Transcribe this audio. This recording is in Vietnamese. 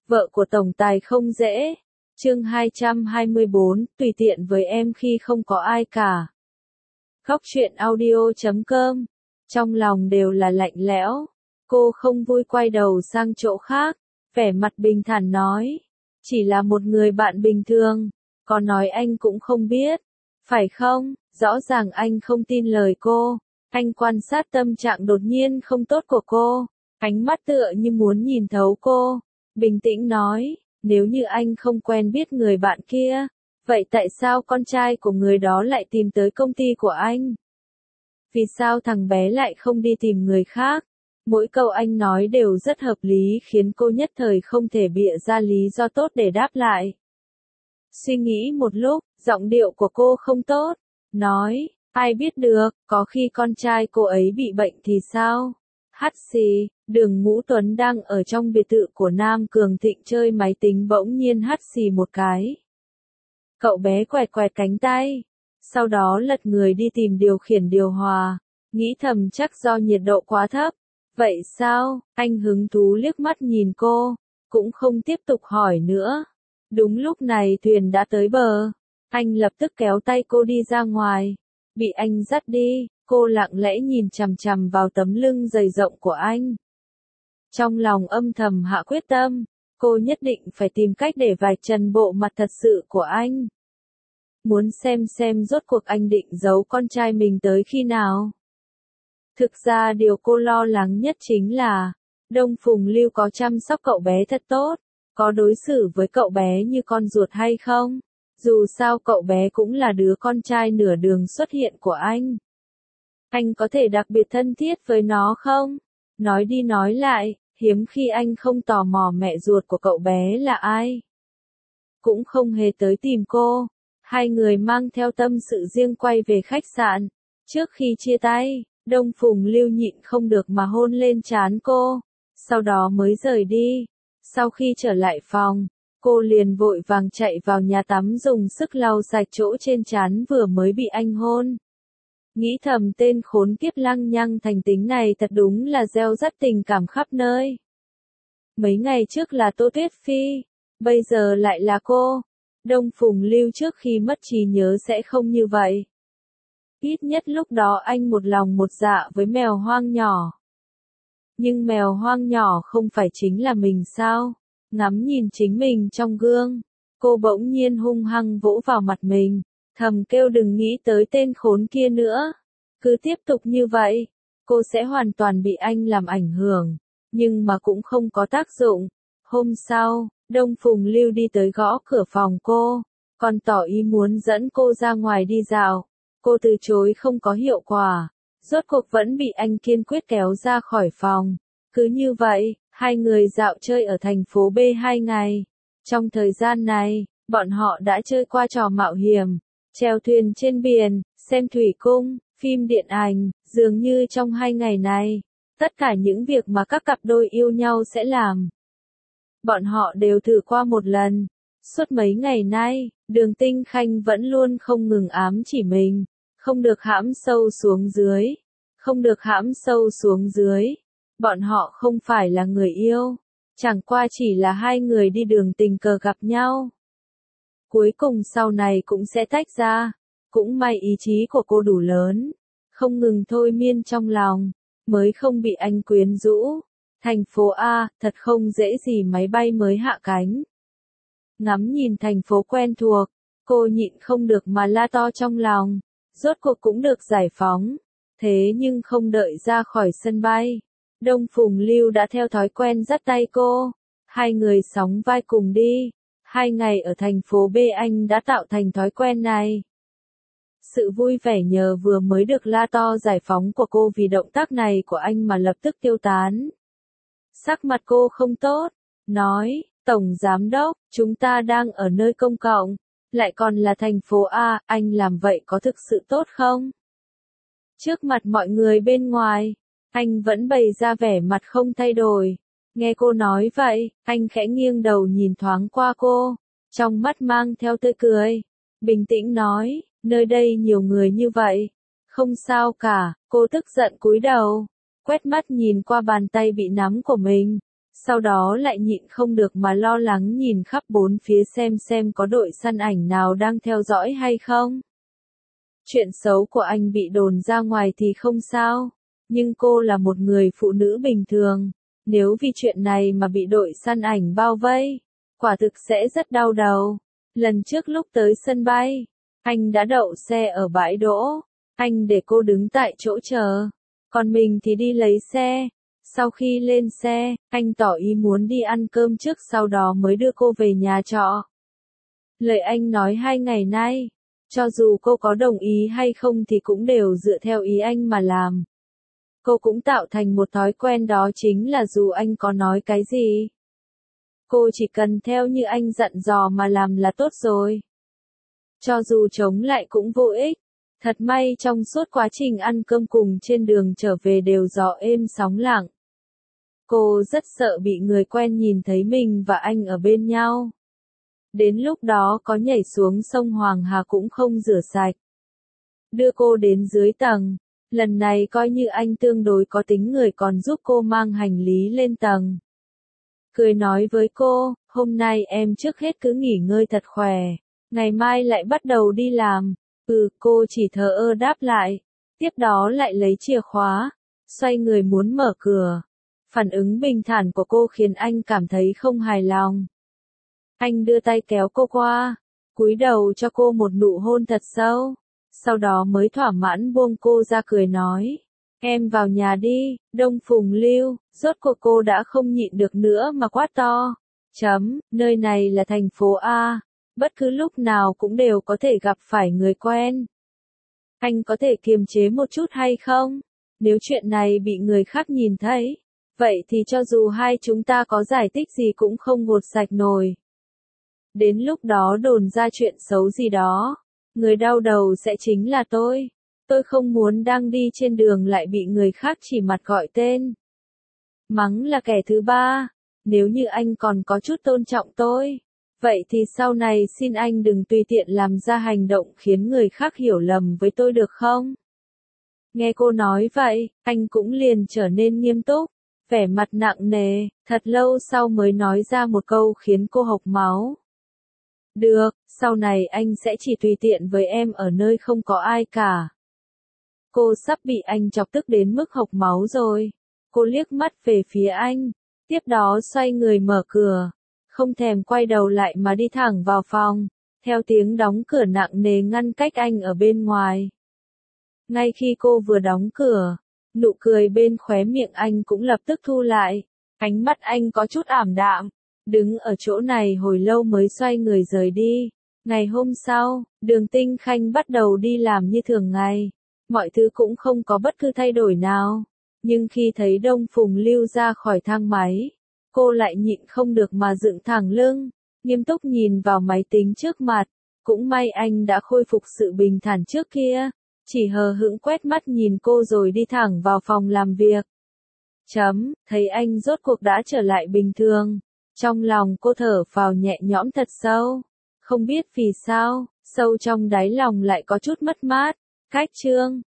Vợ của tổng tài không dễ. Chương 224, tùy tiện với em khi không có ai cả. Góc truyện audio.com. Trong lòng đều là lạnh lẽo. Cô không vui quay đầu sang chỗ khác, vẻ mặt bình thản nói. Chỉ là một người bạn bình thường, có nói anh cũng không biết. Phải không? Rõ ràng anh không tin lời cô. Anh quan sát tâm trạng đột nhiên không tốt của cô. Ánh mắt tựa như muốn nhìn thấu cô. Bình tĩnh nói, nếu như anh không quen biết người bạn kia, vậy tại sao con trai của người đó lại tìm tới công ty của anh? Vì sao thằng bé lại không đi tìm người khác? Mỗi câu anh nói đều rất hợp lý khiến cô nhất thời không thể bịa ra lý do tốt để đáp lại. Suy nghĩ một lúc, giọng điệu của cô không tốt, nói, ai biết được, có khi con trai cô ấy bị bệnh thì sao? Hắt xì, Đường Ngũ Tuấn đang ở trong biệt thự của Nam Cường Thịnh chơi máy tính bỗng nhiên hắt xì một cái. Cậu bé quẹt quẹt cánh tay, sau đó lật người đi tìm điều khiển điều hòa, nghĩ thầm chắc do nhiệt độ quá thấp. Vậy sao? Anh hứng thú liếc mắt nhìn cô, cũng không tiếp tục hỏi nữa. Đúng lúc này thuyền đã tới bờ, anh lập tức kéo tay cô đi ra ngoài. Bị anh dắt đi, cô lặng lẽ nhìn chằm chằm vào tấm lưng dày rộng của anh. Trong lòng âm thầm hạ quyết tâm, cô nhất định phải tìm cách để vạch trần bộ mặt thật sự của anh. Muốn xem rốt cuộc anh định giấu con trai mình tới khi nào. Thực ra điều cô lo lắng nhất chính là, Đông Phùng Lưu có chăm sóc cậu bé thật tốt, có đối xử với cậu bé như con ruột hay không? Dù sao cậu bé cũng là đứa con trai nửa đường xuất hiện của anh. Anh có thể đặc biệt thân thiết với nó không? Nói đi nói lại, hiếm khi anh không tò mò mẹ ruột của cậu bé là ai. Cũng không hề tới tìm cô. Hai người mang theo tâm sự riêng quay về khách sạn. Trước khi chia tay, Đông Phùng Lưu nhịn không được mà hôn lên trán cô, sau đó mới rời đi. Sau khi trở lại phòng, cô liền vội vàng chạy vào nhà tắm dùng sức lau sạch chỗ trên trán vừa mới bị anh hôn. Nghĩ thầm tên khốn kiếp lăng nhăng thành tính này thật đúng là gieo rắc tình cảm khắp nơi. Mấy ngày trước là Tô Tuyết Phi, bây giờ lại là cô. Đông Phùng Lưu trước khi mất trí nhớ sẽ không như vậy. Ít nhất lúc đó anh một lòng một dạ với mèo hoang nhỏ. Nhưng mèo hoang nhỏ không phải chính là mình sao? Ngắm nhìn chính mình trong gương, cô bỗng nhiên hung hăng vỗ vào mặt mình, thầm kêu đừng nghĩ tới tên khốn kia nữa. Cứ tiếp tục như vậy, cô sẽ hoàn toàn bị anh làm ảnh hưởng, nhưng mà cũng không có tác dụng. Hôm sau, Đông Phùng Lưu đi tới gõ cửa phòng cô, còn tỏ ý muốn dẫn cô ra ngoài đi dạo. Cô từ chối không có hiệu quả, rốt cuộc vẫn bị anh kiên quyết kéo ra khỏi phòng. Cứ như vậy, hai người dạo chơi ở thành phố B 2 ngày. Trong thời gian này, bọn họ đã chơi qua trò mạo hiểm, chèo thuyền trên biển, xem thủy cung, phim điện ảnh, dường như trong 2 ngày này, tất cả những việc mà các cặp đôi yêu nhau sẽ làm, bọn họ đều thử qua một lần. Suốt mấy ngày nay, Đường Tinh Khanh vẫn luôn không ngừng ám chỉ mình, không được hãm sâu xuống dưới, không được hãm sâu xuống dưới. Bọn họ không phải là người yêu, chẳng qua chỉ là hai người đi đường tình cờ gặp nhau. Cuối cùng sau này cũng sẽ tách ra, cũng may ý chí của cô đủ lớn, không ngừng thôi miên trong lòng, mới không bị anh quyến rũ. Thành phố A, thật không dễ gì máy bay mới hạ cánh. Ngắm nhìn thành phố quen thuộc, cô nhịn không được mà la to trong lòng, rốt cuộc cũng được giải phóng. Thế nhưng không đợi ra khỏi sân bay, Đông Phùng Lưu đã theo thói quen dắt tay cô, hai người sóng vai cùng đi. 2 ngày ở thành phố B anh đã tạo thành thói quen này. Sự vui vẻ nhờ vừa mới được la to giải phóng của cô vì động tác này của anh mà lập tức tiêu tán. Sắc mặt cô không tốt, nói, Tổng Giám Đốc, chúng ta đang ở nơi công cộng, lại còn là thành phố A, anh làm vậy có thực sự tốt không? Trước mặt mọi người bên ngoài, anh vẫn bày ra vẻ mặt không thay đổi. Nghe cô nói vậy, anh khẽ nghiêng đầu nhìn thoáng qua cô, trong mắt mang theo tươi cười, bình tĩnh nói, nơi đây nhiều người như vậy, không sao cả. Cô tức giận cúi đầu, quét mắt nhìn qua bàn tay bị nắm của mình, Sau đó lại nhịn không được mà lo lắng nhìn khắp bốn phía xem có đội săn ảnh nào đang theo dõi hay không. Chuyện xấu của anh bị đồn ra ngoài thì không sao, nhưng cô là một người phụ nữ bình thường, nếu vì chuyện này mà bị đội săn ảnh bao vây, quả thực sẽ rất đau đầu. Lần trước lúc tới sân bay, anh đã đậu xe ở bãi đỗ, anh để cô đứng tại chỗ chờ, còn mình thì đi lấy xe. Sau khi lên xe, anh tỏ ý muốn đi ăn cơm trước sau đó mới đưa cô về nhà trọ. Lời anh nói 2 ngày nay, cho dù cô có đồng ý hay không thì cũng đều dựa theo ý anh mà làm. Cô cũng tạo thành một thói quen, đó chính là dù anh có nói cái gì, cô chỉ cần theo như anh dặn dò mà làm là tốt rồi. Cho dù chống lại cũng vô ích. Thật may trong suốt quá trình ăn cơm cùng trên đường trở về đều gió êm sóng lặng. Cô rất sợ bị người quen nhìn thấy mình và anh ở bên nhau. Đến lúc đó có nhảy xuống sông Hoàng Hà cũng không rửa sạch. Đưa cô đến dưới tầng. Lần này coi như anh tương đối có tính người còn giúp cô mang hành lý lên tầng. Cười nói với cô, hôm nay em trước hết cứ nghỉ ngơi thật khỏe. Ngày mai lại bắt đầu đi làm. Cô chỉ thờ ơ đáp lại. Tiếp đó lại lấy chìa khóa. Xoay người muốn mở cửa. Phản ứng bình thản của cô khiến anh cảm thấy không hài lòng. Anh đưa tay kéo cô qua, cúi đầu cho cô một nụ hôn thật sâu, sau đó mới thỏa mãn buông cô ra cười nói, em vào nhà đi, Đông Phùng Lưu. Rốt cuộc cô đã không nhịn được nữa mà quát to, nơi này là thành phố A, bất cứ lúc nào cũng đều có thể gặp phải người quen. Anh có thể kiềm chế một chút hay không? Nếu chuyện này bị người khác nhìn thấy, vậy thì cho dù hai chúng ta có giải thích gì cũng không gột sạch nổi. Đến lúc đó đồn ra chuyện xấu gì đó, người đau đầu sẽ chính là tôi. Tôi không muốn đang đi trên đường lại bị người khác chỉ mặt gọi tên. Mắng là kẻ thứ ba. Nếu như anh còn có chút tôn trọng tôi, vậy thì sau này xin anh đừng tùy tiện làm ra hành động khiến người khác hiểu lầm với tôi được không? Nghe cô nói vậy, anh cũng liền trở nên nghiêm túc, vẻ mặt nặng nề, thật lâu sau mới nói ra một câu khiến cô hộc máu. Được, sau này anh sẽ chỉ tùy tiện với em ở nơi không có ai cả. Cô sắp bị anh chọc tức đến mức hộc máu rồi. Cô liếc mắt về phía anh, tiếp đó xoay người mở cửa, không thèm quay đầu lại mà đi thẳng vào phòng, theo tiếng đóng cửa nặng nề ngăn cách anh ở bên ngoài. Ngay khi cô vừa đóng cửa, nụ cười bên khóe miệng anh cũng lập tức thu lại, ánh mắt anh có chút ảm đạm, đứng ở chỗ này hồi lâu mới xoay người rời đi. Ngày hôm sau, Đường Tinh Khanh bắt đầu đi làm như thường ngày, mọi thứ cũng không có bất cứ thay đổi nào, nhưng khi thấy Đông Phùng Lưu ra khỏi thang máy, cô lại nhịn không được mà dựng thẳng lưng, nghiêm túc nhìn vào máy tính trước mặt, cũng may anh đã khôi phục sự bình thản trước kia. Chỉ hờ hững quét mắt nhìn cô rồi đi thẳng vào phòng làm việc. Thấy anh rốt cuộc đã trở lại bình thường. Trong lòng cô thở phào nhẹ nhõm thật sâu. Không biết vì sao, sâu trong đáy lòng lại có chút mất mát. Cách chương